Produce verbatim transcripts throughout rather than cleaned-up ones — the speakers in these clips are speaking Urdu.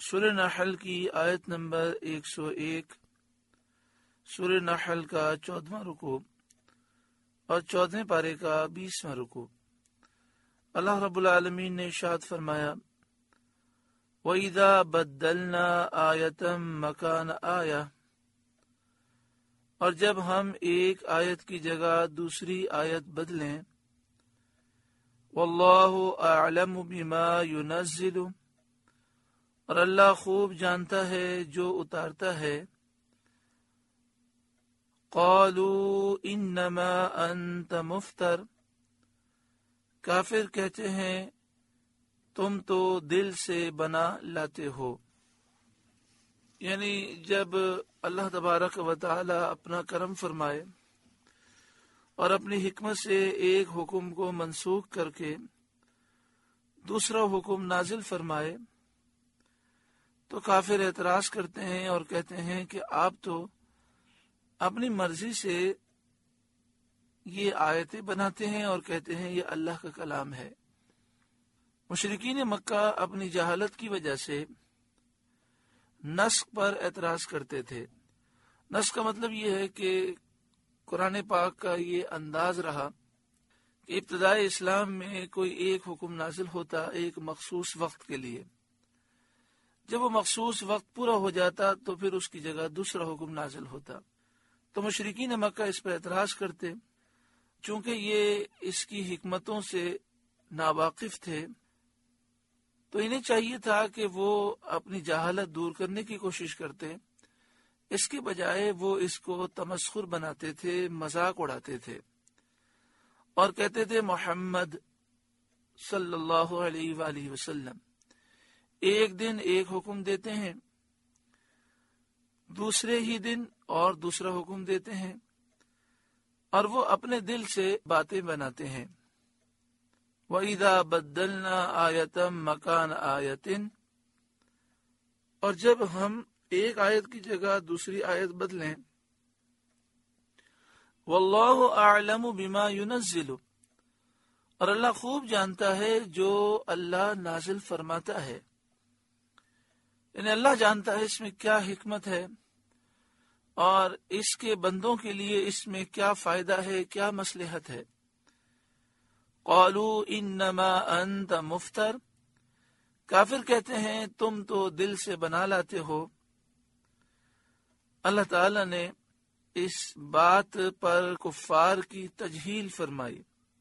سورہ نحل کی آیت نمبر ایک سو ایک، سورہ نحل کا چودواں رکوع اور چودھویں پارے کا بیسواں رکوع۔ اللہ رب العالمین نے ارشاد فرمایا، وَإِذَا بَدَّلْنَا آیَةً مَكَانَ آیَةٍ، اور جب ہم ایک آیت کی جگہ دوسری آیت بدلیں، وَاللَّهُ أَعْلَمُ بِمَا يُنَزِّلُ، اور اللہ خوب جانتا ہے جو اتارتا ہے، قَالُوا إِنَّمَا أَنْتَ مُفْتَرٍ، کافر کہتے ہیں تم تو دل سے بنا لاتے ہو۔ یعنی جب اللہ تبارک و تعالی اپنا کرم فرمائے اور اپنی حکمت سے ایک حکم کو منسوخ کر کے دوسرا حکم نازل فرمائے تو کافر اعتراض کرتے ہیں اور کہتے ہیں کہ آپ تو اپنی مرضی سے یہ آیتیں بناتے ہیں اور کہتے ہیں یہ اللہ کا کلام ہے۔ مشرکین مکہ اپنی جہالت کی وجہ سے نسخ پر اعتراض کرتے تھے۔ نسخ کا مطلب یہ ہے کہ قرآن پاک کا یہ انداز رہا کہ ابتدائی اسلام میں کوئی ایک حکم نازل ہوتا ایک مخصوص وقت کے لیے، جب وہ مخصوص وقت پورا ہو جاتا تو پھر اس کی جگہ دوسرا حکم نازل ہوتا۔ تو مشرکین مکہ اس پر اعتراض کرتے، چونکہ یہ اس کی حکمتوں سے ناواقف تھے تو انہیں چاہیے تھا کہ وہ اپنی جہالت دور کرنے کی کوشش کرتے، اس کے بجائے وہ اس کو تمسخر بناتے تھے، مذاق اڑاتے تھے اور کہتے تھے محمد صلی اللہ علیہ وآلہ وسلم ایک دن ایک حکم دیتے ہیں، دوسرے ہی دن اور دوسرا حکم دیتے ہیں، اور وہ اپنے دل سے باتیں بناتے ہیں۔ وَإِذَا بَدَّلْنَا آیَةً مَكَانَ آیَةٍ، اور جب ہم ایک آیت کی جگہ دوسری آیت بدلیں، وَاللَّهُ أَعْلَمُ بِمَا يُنَزِّلُ، اور اللہ خوب جانتا ہے جو اللہ نازل فرماتا ہے، یعنی اللہ جانتا ہے اس میں کیا حکمت ہے اور اس کے بندوں کے لیے اس میں کیا فائدہ ہے، کیا مصلحت ہے۔ قالوا انما انت مفتر، کافر کہتے ہیں تم تو دل سے بنا لاتے ہو۔ اللہ تعالی نے اس بات پر کفار کی تجہیل فرمائی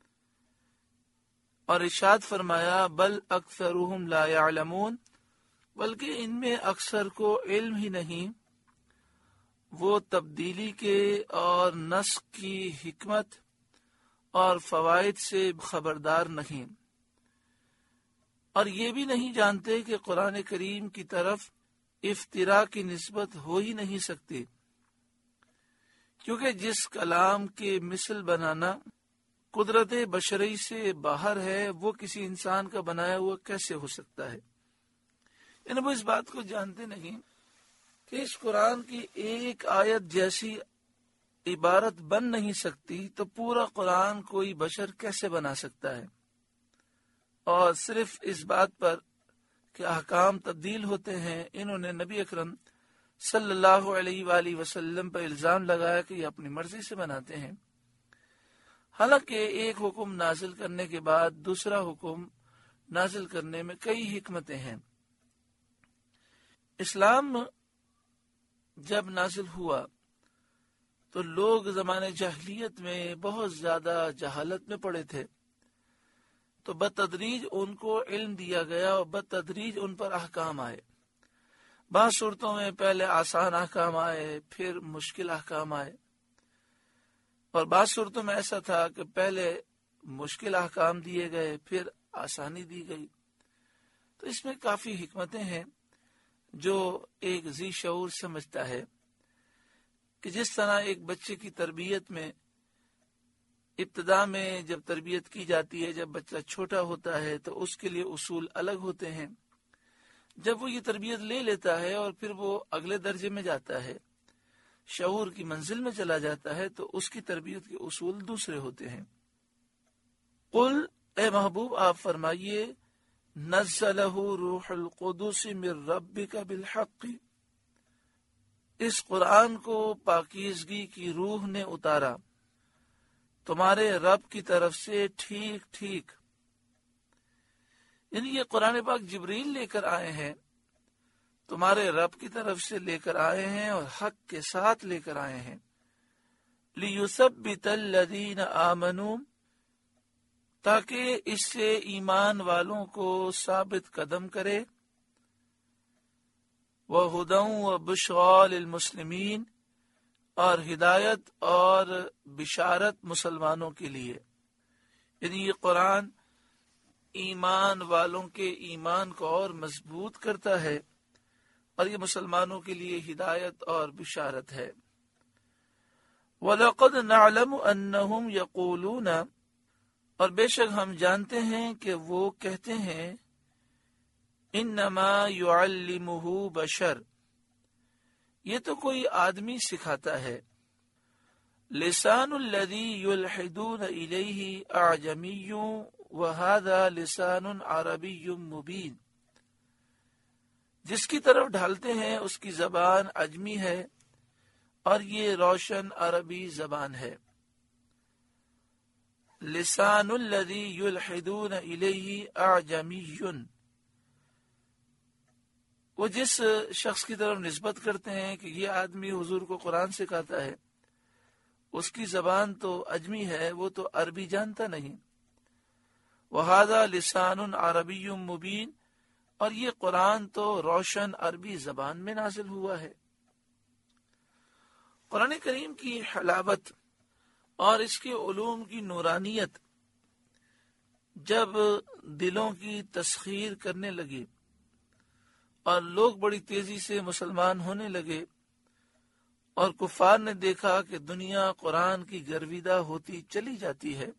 اور ارشاد فرمایا بل اکثرهم لا يعلمون، بلکہ ان میں اکثر کو علم ہی نہیں، وہ تبدیلی کے اور نسخ کی حکمت اور فوائد سے خبردار نہیں، اور یہ بھی نہیں جانتے کہ قرآن کریم کی طرف افتراء کی نسبت ہو ہی نہیں سکتی، کیونکہ جس کلام کے مثل بنانا قدرت بشری سے باہر ہے وہ کسی انسان کا بنایا ہوا کیسے ہو سکتا ہے۔ یعنی وہ اس بات کو جانتے نہیں کہ اس قرآن کی ایک آیت جیسی عبارت بن نہیں سکتی تو پورا قرآن کوئی بشر کیسے بنا سکتا ہے، اور صرف اس بات پر کہ احکام تبدیل ہوتے ہیں انہوں نے نبی اکرم صلی اللہ علیہ وآلہ وسلم پر الزام لگایا کہ یہ اپنی مرضی سے بناتے ہیں، حالانکہ ایک حکم نازل کرنے کے بعد دوسرا حکم نازل کرنے میں کئی حکمتیں ہیں۔ اسلام جب نازل ہوا تو لوگ زمانے جاہلیت میں بہت زیادہ جہالت میں پڑے تھے، تو بتدریج ان کو علم دیا گیا اور بتدریج ان پر احکام آئے۔ بعض صورتوں میں پہلے آسان احکام آئے، پھر مشکل احکام آئے، اور بعض صورتوں میں ایسا تھا کہ پہلے مشکل احکام دیے گئے پھر آسانی دی گئی۔ تو اس میں کافی حکمتیں ہیں جو ایک ذی شعور سمجھتا ہے کہ جس طرح ایک بچے کی تربیت میں ابتدا میں جب تربیت کی جاتی ہے، جب بچہ چھوٹا ہوتا ہے تو اس کے لیے اصول الگ ہوتے ہیں، جب وہ یہ تربیت لے لیتا ہے اور پھر وہ اگلے درجے میں جاتا ہے، شعور کی منزل میں چلا جاتا ہے، تو اس کی تربیت کے اصول دوسرے ہوتے ہیں۔ قل، اے محبوب آپ فرمائیے، نزلہ روح القدس من ربک بالحق، اس قرآن کو پاکیزگی کی روح نے اتارا تمہارے رب کی طرف سے ٹھیک ٹھیک، یعنی یہ قرآن پاک جبریل لے کر آئے ہیں، تمہارے رب کی طرف سے لے کر آئے ہیں اور حق کے ساتھ لے کر آئے ہیں۔ لِيُثَبِّتَ الَّذِينَ آمَنُوا، تاکہ اس سے ایمان والوں کو ثابت قدم کرے، وَهُدًى وَبُشْرَى لِلْمُسْلِمِينَ، اور ہدایت اور بشارت مسلمانوں کے لیے، یعنی یہ قرآن ایمان والوں کے ایمان کو اور مضبوط کرتا ہے اور یہ مسلمانوں کے لیے ہدایت اور بشارت ہے۔ وَلَقَدْ نَعْلَمُ أَنَّهُمْ يَقُولُونَ، اور بے شک ہم جانتے ہیں کہ وہ کہتے ہیں، انما يعلمه بشر، یہ تو کوئی آدمی سکھاتا ہے، لسان الذي يلحدون إليه أعجمي وهذا لسان عربي مبين، جس کی طرف ڈھالتے ہیں اس کی زبان عجمی ہے اور یہ روشن عربی زبان ہے۔ لسان الذي يلحدون إليه أعجمي، وہ جس شخص کی طرف نسبت کرتے ہیں کہ یہ آدمی حضور کو قرآن سکھاتا ہے، اس کی زبان تو عجمی ہے، وہ تو عربی جانتا نہیں۔ وَهَذَا لِسَانٌ عَرَبِيٌّ مُبِينٌ، اور یہ قرآن تو روشن عربی زبان میں نازل ہوا ہے۔ قرآن کریم کی حلاوت اور اس کے علوم کی نورانیت جب دلوں کی تسخیر کرنے لگی اور لوگ بڑی تیزی سے مسلمان ہونے لگے اور کفار نے دیکھا کہ دنیا قرآن کی گرویدہ ہوتی چلی جاتی ہے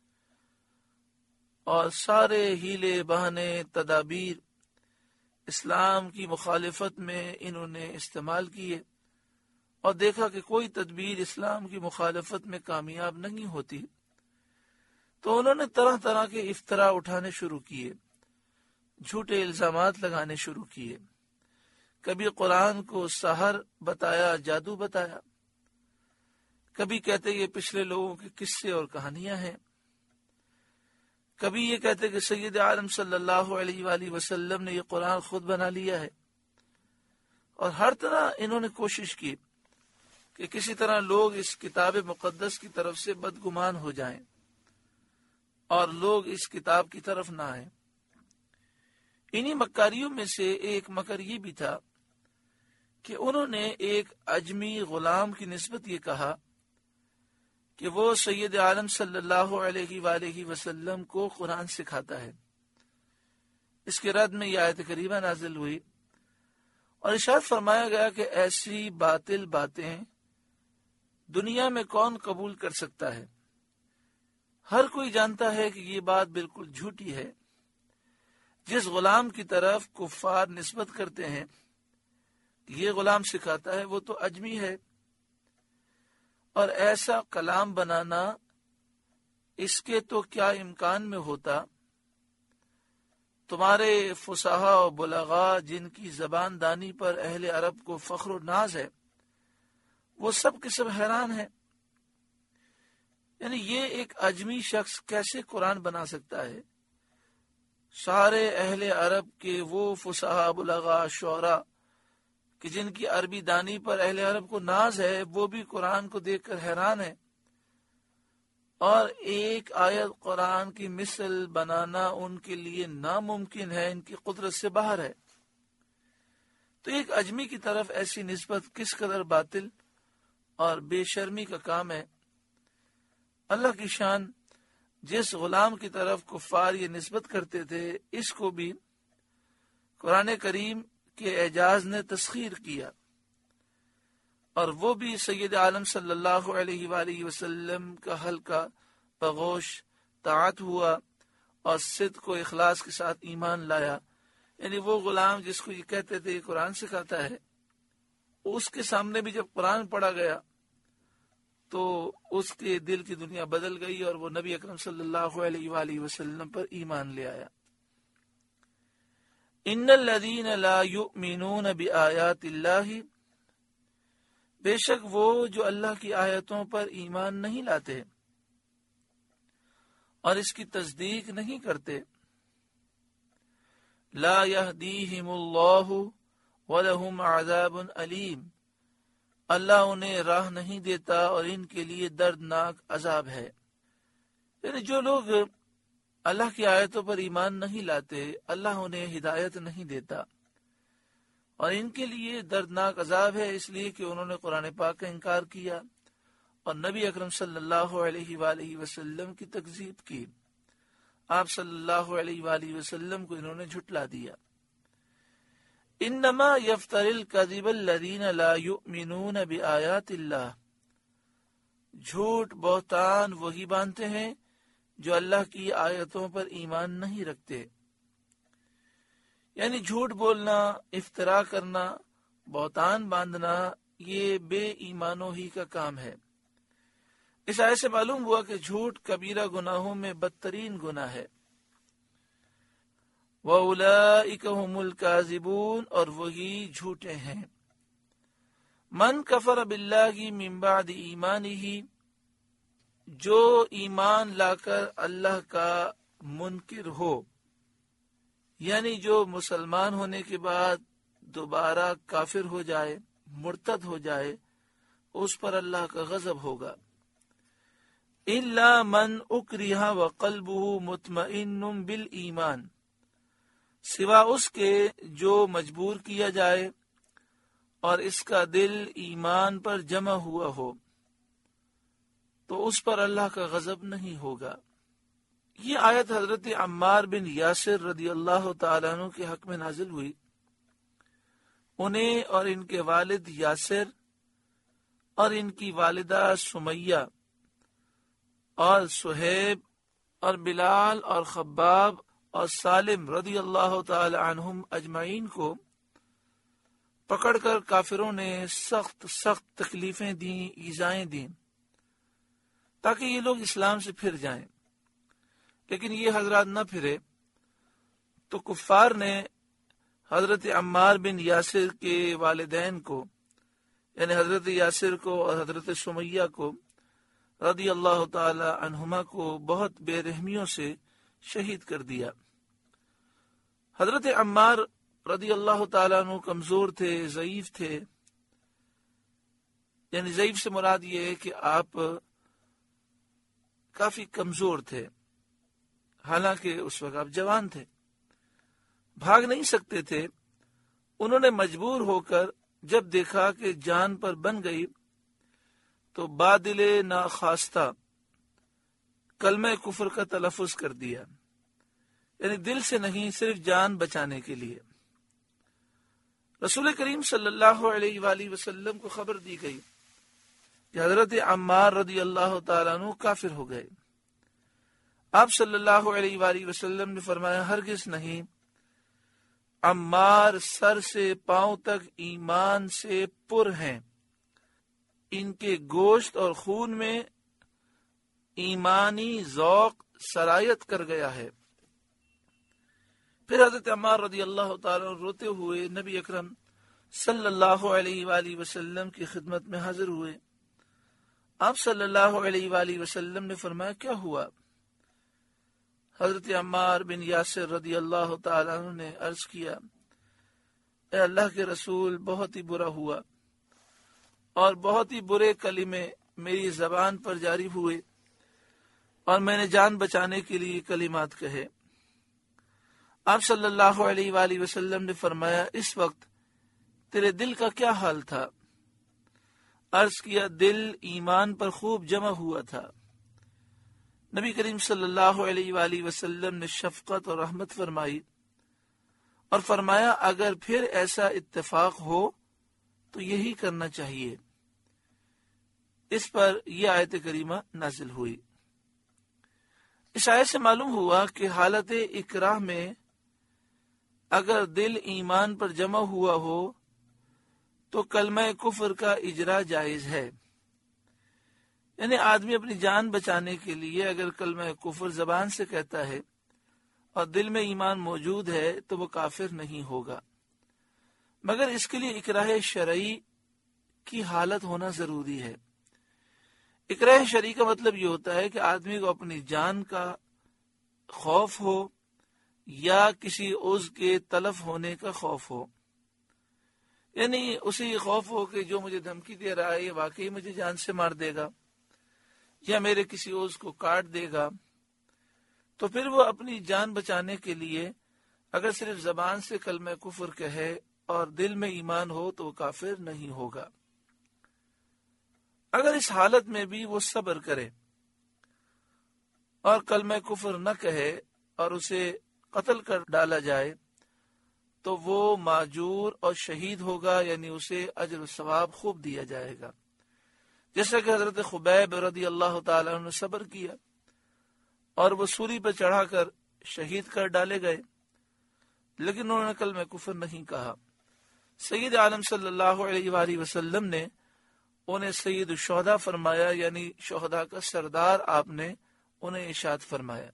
اور سارے ہیلے بہانے تدابیر اسلام کی مخالفت میں انہوں نے استعمال کیے اور دیکھا کہ کوئی تدبیر اسلام کی مخالفت میں کامیاب نہیں ہوتی، تو انہوں نے طرح طرح کے افتراء اٹھانے شروع کیے، جھوٹے الزامات لگانے شروع کیے، کبھی قرآن کو سحر بتایا، جادو بتایا، کبھی کہتے یہ پچھلے لوگوں کے قصے اور کہانیاں ہیں، کبھی یہ کہتے کہ سید عالم صلی اللہ علیہ وآلہ وسلم نے یہ قرآن خود بنا لیا ہے، اور ہر طرح انہوں نے کوشش کی کہ کسی طرح لوگ اس کتاب مقدس کی طرف سے بدگمان ہو جائیں اور لوگ اس کتاب کی طرف نہ آئیں۔ انہی مکاریوں میں سے ایک مکر یہ بھی تھا کہ انہوں نے ایک عجمی غلام کی نسبت یہ کہا کہ وہ سید عالم صلی اللہ علیہ وآلہ وسلم کو قرآن سکھاتا ہے۔ اس کے رد میں یہ آیت کریمہ نازل ہوئی اور ارشاد فرمایا گیا کہ ایسی باطل باتیں دنیا میں کون قبول کر سکتا ہے؟ ہر کوئی جانتا ہے کہ یہ بات بالکل جھوٹی ہے۔ جس غلام کی طرف کفار نسبت کرتے ہیں یہ غلام سکھاتا ہے، وہ تو عجمی ہے، اور ایسا کلام بنانا اس کے تو کیا امکان میں ہوتا؟ تمہارے فصحا و بلغا جن کی زبان دانی پر اہل عرب کو فخر و ناز ہے، وہ سب کے سب حیران ہیں، یعنی یہ ایک عجمی شخص کیسے قرآن بنا سکتا ہے؟ سارے اہل عرب کے وہ فصحا بلغا شعراء کہ جن کی عربی دانی پر اہل عرب کو ناز ہے، وہ بھی قرآن کو دیکھ کر حیران ہیں، اور ایک آیت قرآن کی مثل بنانا ان کے لیے ناممکن ہے، ان کی قدرت سے باہر ہے۔ تو ایک عجمی کی طرف ایسی نسبت کس قدر باطل اور بے شرمی کا کام ہے۔ اللہ کی شان، جس غلام کی طرف کفار یہ نسبت کرتے تھے، اس کو بھی قرآن کریم کے اعجاز نے تسخیر کیا، اور وہ بھی سید عالم صلی اللہ علیہ وآلہ وسلم کا حلقہ بغوش طاعت ہوا اور صدق و اخلاص کے ساتھ ایمان لایا۔ یعنی وہ غلام جس کو یہ کہتے تھے قرآن سکھاتا ہے، اس کے سامنے بھی جب قرآن پڑھا گیا تو اس کے دل کی دنیا بدل گئی اور وہ نبی اکرم صلی اللہ علیہ وآلہ وسلم پر ایمان لے آیا۔ ان الذین لا یؤمنون بآیات اللہ، بے شک وہ جو اللہ کی آیتوں پر ایمان نہیں لاتے اور اس کی تصدیق نہیں کرتے، لا یہدیہم اللہ ولہم عذاب علیم، اللہ انہیں راہ نہیں دیتا اور ان کے لیے دردناک عذاب ہے۔ یعنی جو لوگ اللہ کی آیتوں پر ایمان نہیں لاتے، اللہ انہیں ہدایت نہیں دیتا اور ان کے لیے دردناک عذاب ہے، اس لیے کہ انہوں نے قرآن پاک کا انکار کیا اور نبی اکرم صلی اللہ علیہ وآلہ وسلم کی تکذیب کی۔ آپ صلی اللہ علیہ وآلہ وسلم کو انہوں نے جھٹلا دیا۔ انما یفتر الکذب الذین لا یؤمنون بآیات اللہ، جھوٹ بہتان وہی باندھتے ہیں جو اللہ کی آیتوں پر ایمان نہیں رکھتے۔ یعنی جھوٹ بولنا، افترا کرنا، بہتان باندھنا، یہ بے ایمانوں ہی کا کام ہے۔ اس آیت سے معلوم ہوا کہ جھوٹ کبیرہ گناہوں میں بدترین گناہ ہے۔ وَأُولَئِكَ هُمُ الْكَاذِبُونَ، اور وہی جھوٹے ہیں۔ من کفر باللہ من بعد ایمانہ، جو ایمان لا کر اللہ کا منکر ہو، یعنی جو مسلمان ہونے کے بعد دوبارہ کافر ہو جائے، مرتد ہو جائے، اس پر اللہ کا غضب ہوگا۔ الا من اکرہ وقلبہ مطمئن بالایمان، سوا اس کے جو مجبور کیا جائے اور اس کا دل ایمان پر جمع ہوا ہو، تو اس پر اللہ کا غضب نہیں ہوگا۔ یہ آیت حضرت عمار بن یاسر رضی اللہ تعالیٰ عنہ کے حق میں نازل ہوئی۔ انہیں اور ان کے والد یاسر اور ان کی والدہ سمیہ اور سہیب اور بلال اور خباب اور سالم رضی اللہ تعالی عنہم اجمعین کو پکڑ کر کافروں نے سخت سخت تکلیفیں دیں، ایذائیں دیں، تاکہ یہ لوگ اسلام سے پھر جائیں۔ لیکن یہ حضرات نہ پھرے تو کفار نے حضرت عمار بن یاسر کے والدین کو، یعنی حضرت یاسر کو اور حضرت سمیہ کو رضی اللہ تعالی عنہما کو بہت بے رحمیوں سے شہید کر دیا۔ حضرت عمار رضی اللہ تعالیٰ عنہ کمزور تھے، ضعیف تھے، یعنی ضعیف سے مراد یہ ہے کہ آپ کافی کمزور تھے، حالانکہ اس وقت آپ جوان تھے، بھاگ نہیں سکتے تھے۔ انہوں نے مجبور ہو کر جب دیکھا کہ جان پر بن گئی تو بادل ناخواستہ کلمہ کفر کا تلفظ کر دیا، یعنی دل سے نہیں، صرف جان بچانے کے لیے۔ رسول کریم صلی اللہ علیہ وآلہ وسلم کو خبر دی گئی کہ حضرت عمار رضی اللہ تعالیٰ عنہ کافر ہو گئے۔ آپ صلی اللہ علیہ وآلہ وسلم نے فرمایا، ہرگز نہیں، عمار سر سے پاؤں تک ایمان سے پر ہیں، ان کے گوشت اور خون میں ایمانی ذوق سرایت کر گیا ہے۔ پھر حضرت عمار رضی اللہ تعالیٰ روتے ہوئے نبی اکرم صلی اللہ علیہ وآلہ وسلم کی خدمت میں حاضر ہوئے۔ آپ صلی اللہ علیہ وآلہ وسلم نے فرمایا، کیا ہوا؟ حضرت عمار بن یاسر رضی اللہ تعالیٰ عنہ نے عرض کیا، اے اللہ کے رسول، بہت ہی برا ہوا اور بہت ہی برے کلمے میری زبان پر جاری ہوئے اور میں نے جان بچانے کے لیے کلمات کہے۔ آپ صلی اللہ علیہ وآلہ وسلم نے فرمایا، اس وقت تیرے دل کا کیا حال تھا؟ عرض کیا، دل ایمان پر خوب جمع ہوا تھا۔ نبی کریم صلی اللہ علیہ وآلہ وسلم نے شفقت اور رحمت فرمائی اور فرمایا، اگر پھر ایسا اتفاق ہو تو یہی کرنا چاہیے۔ اس پر یہ آیت کریمہ نازل ہوئی۔ اس آیت سے معلوم ہوا کہ حالت اکراہ میں اگر دل ایمان پر جمع ہوا ہو تو کلمہ کفر کا اجرا جائز ہے، یعنی آدمی اپنی جان بچانے کے لیے اگر کلمہ کفر زبان سے کہتا ہے اور دل میں ایمان موجود ہے تو وہ کافر نہیں ہوگا، مگر اس کے لیے اکراہ شرعی کی حالت ہونا ضروری ہے۔ اکراہ شرعی کا مطلب یہ ہوتا ہے کہ آدمی کو اپنی جان کا خوف ہو یا کسی عضو کے تلف ہونے کا خوف ہو، یعنی اسے یہ خوف ہو کہ جو مجھے دھمکی دے رہا ہے یہ واقعی مجھے جان سے مار دے گا یا میرے کسی عضو کو کاٹ دے گا، تو پھر وہ اپنی جان بچانے کے لیے اگر صرف زبان سے کلمہ کفر کہے اور دل میں ایمان ہو تو وہ کافر نہیں ہوگا۔ اگر اس حالت میں بھی وہ صبر کرے اور کلمہ کفر نہ کہے اور اسے قتل کر ڈالا جائے تو وہ ماجور اور شہید ہوگا، یعنی اسے اجر و ثواب خوب دیا جائے گا، جیسا کہ حضرت خبیب رضی اللہ تعالیٰ عنہ نے صبر کیا اور وہ سولی پر چڑھا کر شہید کر ڈالے گئے، لیکن انہوں نے کلمہ کفر نہیں کہا۔ سید عالم صلی اللہ علیہ وآلہ وسلم نے انہیں سید الشہداء فرمایا، یعنی شہداء کا سردار آپ نے انہیں ارشاد فرمایا۔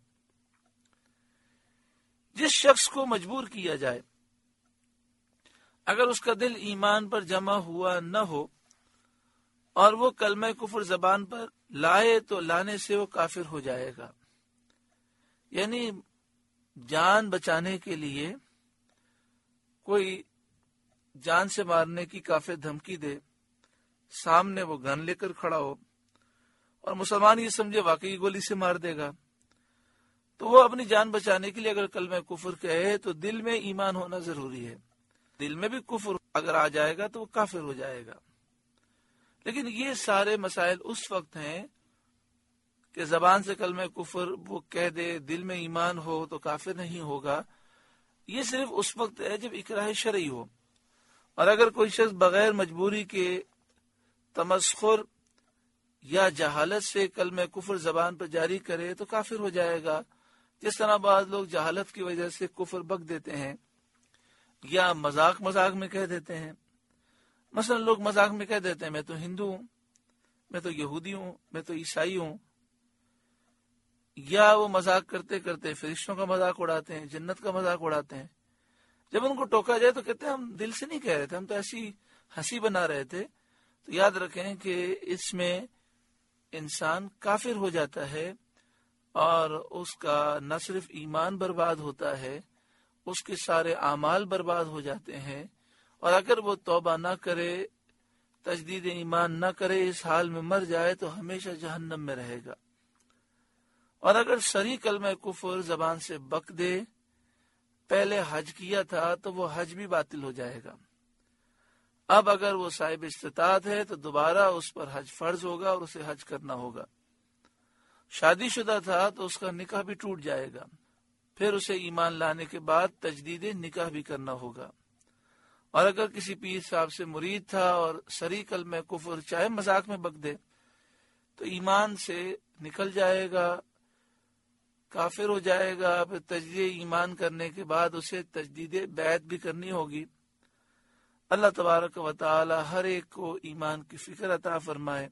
جس شخص کو مجبور کیا جائے اگر اس کا دل ایمان پر جمع ہوا نہ ہو اور وہ کلمہ کفر زبان پر لائے تو لانے سے وہ کافر ہو جائے گا، یعنی جان بچانے کے لیے کوئی جان سے مارنے کی کافر دھمکی دے، سامنے وہ گن لے کر کھڑا ہو اور مسلمان یہ سمجھے واقعی گولی سے مار دے گا، تو وہ اپنی جان بچانے کے لیے اگر کلمہ کفر کہے تو دل میں ایمان ہونا ضروری ہے۔ دل میں بھی کفر اگر آ جائے گا تو وہ کافر ہو جائے گا۔ لیکن یہ سارے مسائل اس وقت ہیں کہ زبان سے کلمہ کفر وہ کہہ دے، دل میں ایمان ہو تو کافر نہیں ہوگا، یہ صرف اس وقت ہے جب اکراہ شرعی ہو، اور اگر کوئی شخص بغیر مجبوری کے تمسخر یا جہالت سے کلمہ کفر زبان پر جاری کرے تو کافر ہو جائے گا، جس طرح بعض لوگ جہالت کی وجہ سے کفر بک دیتے ہیں یا مذاق مذاق میں کہہ دیتے ہیں۔ مثلا لوگ مذاق میں کہہ دیتے ہیں میں تو ہندو ہوں، میں تو یہودی ہوں، میں تو عیسائی ہوں، یا وہ مذاق کرتے کرتے فرشتوں کا مذاق اڑاتے ہیں، جنت کا مذاق اڑاتے ہیں۔ جب ان کو ٹوکا جائے تو کہتے ہیں ہم دل سے نہیں کہہ رہے تھے، ہم تو ایسی ہنسی بنا رہے تھے۔ تو یاد رکھیں کہ اس میں انسان کافر ہو جاتا ہے اور اس کا نہ صرف ایمان برباد ہوتا ہے، اس کے سارے اعمال برباد ہو جاتے ہیں، اور اگر وہ توبہ نہ کرے، تجدید ایمان نہ کرے، اس حال میں مر جائے تو ہمیشہ جہنم میں رہے گا۔ اور اگر صریح کلمہ کفر زبان سے بک دے، پہلے حج کیا تھا تو وہ حج بھی باطل ہو جائے گا، اب اگر وہ صاحب استطاعت ہے تو دوبارہ اس پر حج فرض ہوگا اور اسے حج کرنا ہوگا۔ شادی شدہ تھا تو اس کا نکاح بھی ٹوٹ جائے گا، پھر اسے ایمان لانے کے بعد تجدید نکاح بھی کرنا ہوگا۔ اور اگر کسی پیر صاحب سے مرید تھا اور صریح کلمہ کفر چاہے مذاق میں بک دے تو ایمان سے نکل جائے گا، کافر ہو جائے گا، پھر تجدید ایمان کرنے کے بعد اسے تجدید بیعت بھی کرنی ہوگی۔ اللہ تبارک و تعالی ہر ایک کو ایمان کی فکر عطا فرمائے۔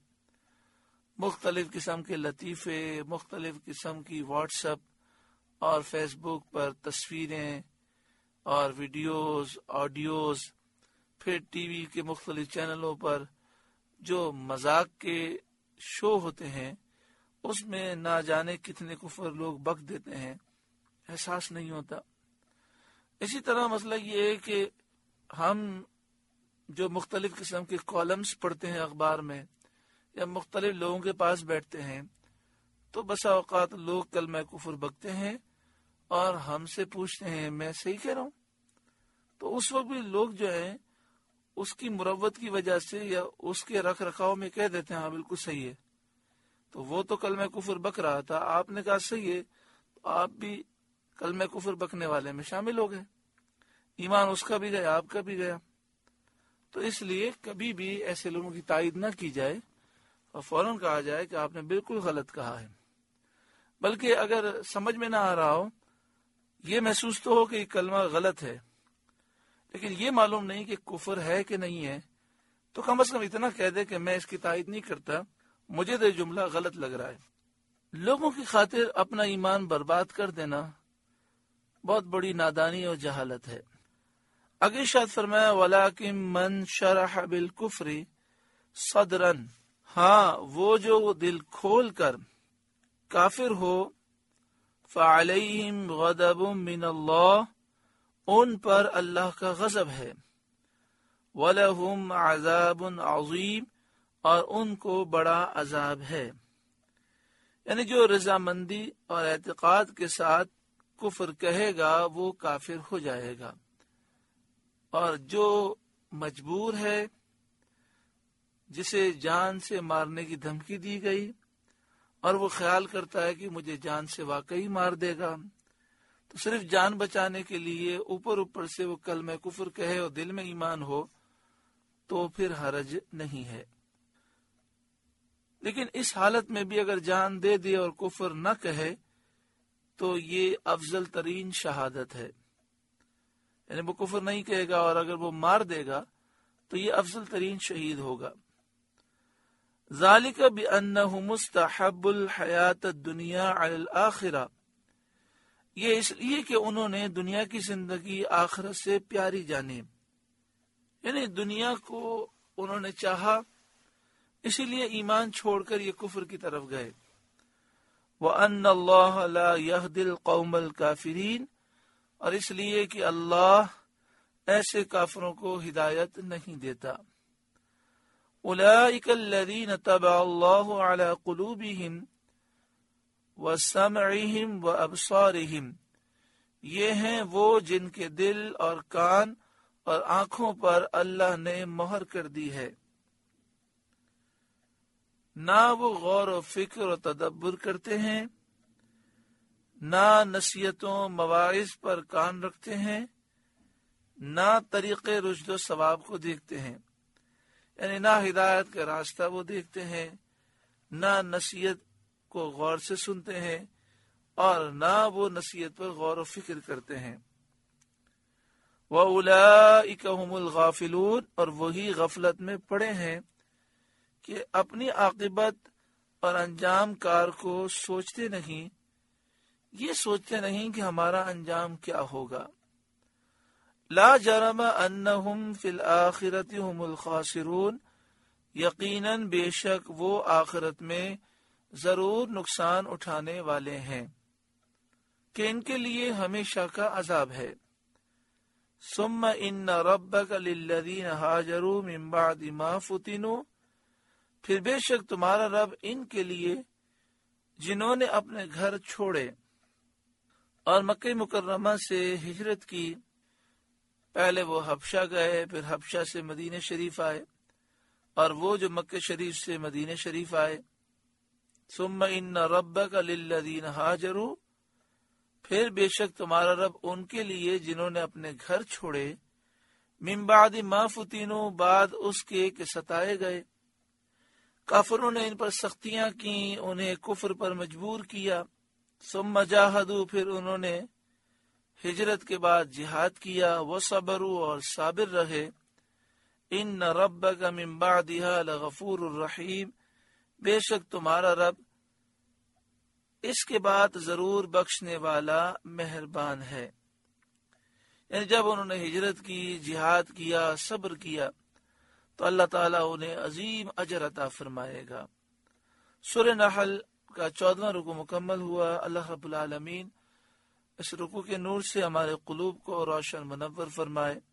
مختلف قسم کے لطیفے، مختلف قسم کی واٹس ایپ اور فیس بک پر تصویریں اور ویڈیوز، آڈیوز، پھر ٹی وی کے مختلف چینلوں پر جو مذاق کے شو ہوتے ہیں اس میں نہ جانے کتنے کفر لوگ بک دیتے ہیں، احساس نہیں ہوتا۔ اسی طرح مسئلہ یہ ہے کہ ہم جو مختلف قسم کے کالمز پڑھتے ہیں اخبار میں یا مختلف لوگوں کے پاس بیٹھتے ہیں تو بسا اوقات لوگ کلمہ کفر بکتے ہیں اور ہم سے پوچھتے ہیں میں صحیح کہہ رہا ہوں، تو اس وقت بھی لوگ جو ہیں اس کی مروت کی وجہ سے یا اس کے رکھ رکھاؤ میں کہہ دیتے ہیں ہاں بالکل صحیح ہے، تو وہ تو کلمہ کفر بک رہا تھا، آپ نے کہا صحیح ہے، تو آپ بھی کلمہ کفر بکنے والے میں شامل ہو گئے، ایمان اس کا بھی گیا، آپ کا بھی گیا۔ تو اس لیے کبھی بھی ایسے لوگوں کی تائید نہ کی جائے اور فوراً کہا جائے کہ آپ نے بالکل غلط کہا ہے، بلکہ اگر سمجھ میں نہ آ رہا ہو، یہ محسوس تو ہو کہ یہ کلمہ غلط ہے لیکن یہ معلوم نہیں کہ کفر ہے کہ نہیں ہے، تو کم از کم اتنا کہہ دے کہ میں اس کی تائید نہیں کرتا، مجھے تو یہ جملہ غلط لگ رہا ہے۔ لوگوں کی خاطر اپنا ایمان برباد کر دینا بہت بڑی نادانی اور جہالت ہے۔ اگلی شاید فرمایا وَلَكِن مَّن شَرَحَ بِالْكُفْرِ صَدْرًا، ہاں وہ جو دل کھول کر کافر ہو، فَعَلَيْهِمْ غَضَبٌ مِّنَ اللَّهِ، ان پر اللہ کا غضب ہے، وَلَهُمْ عَذَابٌ عَظِيمٌ، اور ان کو بڑا عذاب ہے۔ یعنی جو رضامندی اور اعتقاد کے ساتھ کفر کہے گا وہ کافر ہو جائے گا، اور جو مجبور ہے، جسے جان سے مارنے کی دھمکی دی گئی اور وہ خیال کرتا ہے کہ مجھے جان سے واقعی مار دے گا، تو صرف جان بچانے کے لیے اوپر اوپر سے وہ کلمہ کفر کہے اور دل میں ایمان ہو تو پھر حرج نہیں ہے۔ لیکن اس حالت میں بھی اگر جان دے دے اور کفر نہ کہے تو یہ افضل ترین شہادت ہے، یعنی وہ کفر نہیں کہے گا اور اگر وہ مار دے گا تو یہ افضل ترین شہید ہوگا۔ ذالک بأنہ مستحب الحیات الدنیا علی الآخرہ، یہ اس لیے کہ انہوں نے دنیا کی زندگی آخرت سے پیاری جانی، یعنی دنیا کو انہوں نے چاہا، اسی لیے ایمان چھوڑ کر یہ کفر کی طرف گئے۔ وَأَنَّ اللَّهَ لَا يَهْدِي الْقَوْمَ الْكَافِرِينَ، اور اس لیے کہ اللہ ایسے کافروں کو ہدایت نہیں دیتا۔ أُولَئِكَ الَّذِينَ طَبَعَ اللَّهُ عَلَى قُلُوبِهِمْ وَسَمْعِهِمْ وَأَبْصَارِهِمْ، یہ ہیں وہ جن کے دل اور کان اور آنکھوں پر اللہ نے مہر کر دی ہے، نہ وہ غور و فکر و تدبر کرتے ہیں، نہ نصیحتوں مواعظ پر کان رکھتے ہیں، نہ طریقے رشد و ثواب کو دیکھتے ہیں، یعنی نہ ہدایت کا راستہ وہ دیکھتے ہیں، نہ نصیحت کو غور سے سنتے ہیں، اور نہ وہ نصیحت پر غور و فکر کرتے ہیں۔ وَأُولَئِكَ هُمُ الْغَافِلُونَ، اور وہی غفلت میں پڑے ہیں کہ اپنی عاقبت اور انجام کار کو سوچتے نہیں، یہ سوچتے نہیں کہ ہمارا انجام کیا ہوگا۔ لا جرم انہم فی الآخرۃ هم الخاسرون، یقیناً بے شک وہ آخرت میں ضرور نقصان اٹھانے والے ہیں کہ ان کے لیے ہمیشہ کا عذاب ہے۔ ثم ان ربک للذین ہاجروا من بعد ما فتنوا، پھر بے شک تمہارا رب ان کے لیے جنہوں نے اپنے گھر چھوڑے اور مکہ مکرمہ سے ہجرت کی، پہلے وہ حبشہ گئے، پھر حبشہ سے مدینہ شریف آئے، اور وہ جو مکہ شریف سے مدینہ شریف آئے۔ ثم ان ربک للذین ہاجروا، پھر بے شک تمہارا رب ان کے لیے جنہوں نے اپنے گھر چھوڑے، من بعد ما فتنوا، بعد اس کے کہ ستائے گئے، کافروں نے ان پر سختیاں کی، انہیں کفر پر مجبور کیا۔ ثم جاہدوا، پھر انہوں نے ہجرت کے بعد جہاد کیا، وصبروا، اور صابر رہے۔ ان ربک من بعدها لغفور الرحیم، بے شک تمہارا رب اس کے بعد ضرور بخشنے والا مہربان ہے۔ یعنی جب انہوں نے ہجرت کی، جہاد کیا، صبر کیا، تو اللہ تعالیٰ انہیں عظیم اجر عطا فرمائے گا۔ سورہ نحل کا چودواں رکوع مکمل ہوا۔ اللہ رب العالمین اس رکوع کے نور سے ہمارے قلوب کو روشن منور فرمائے۔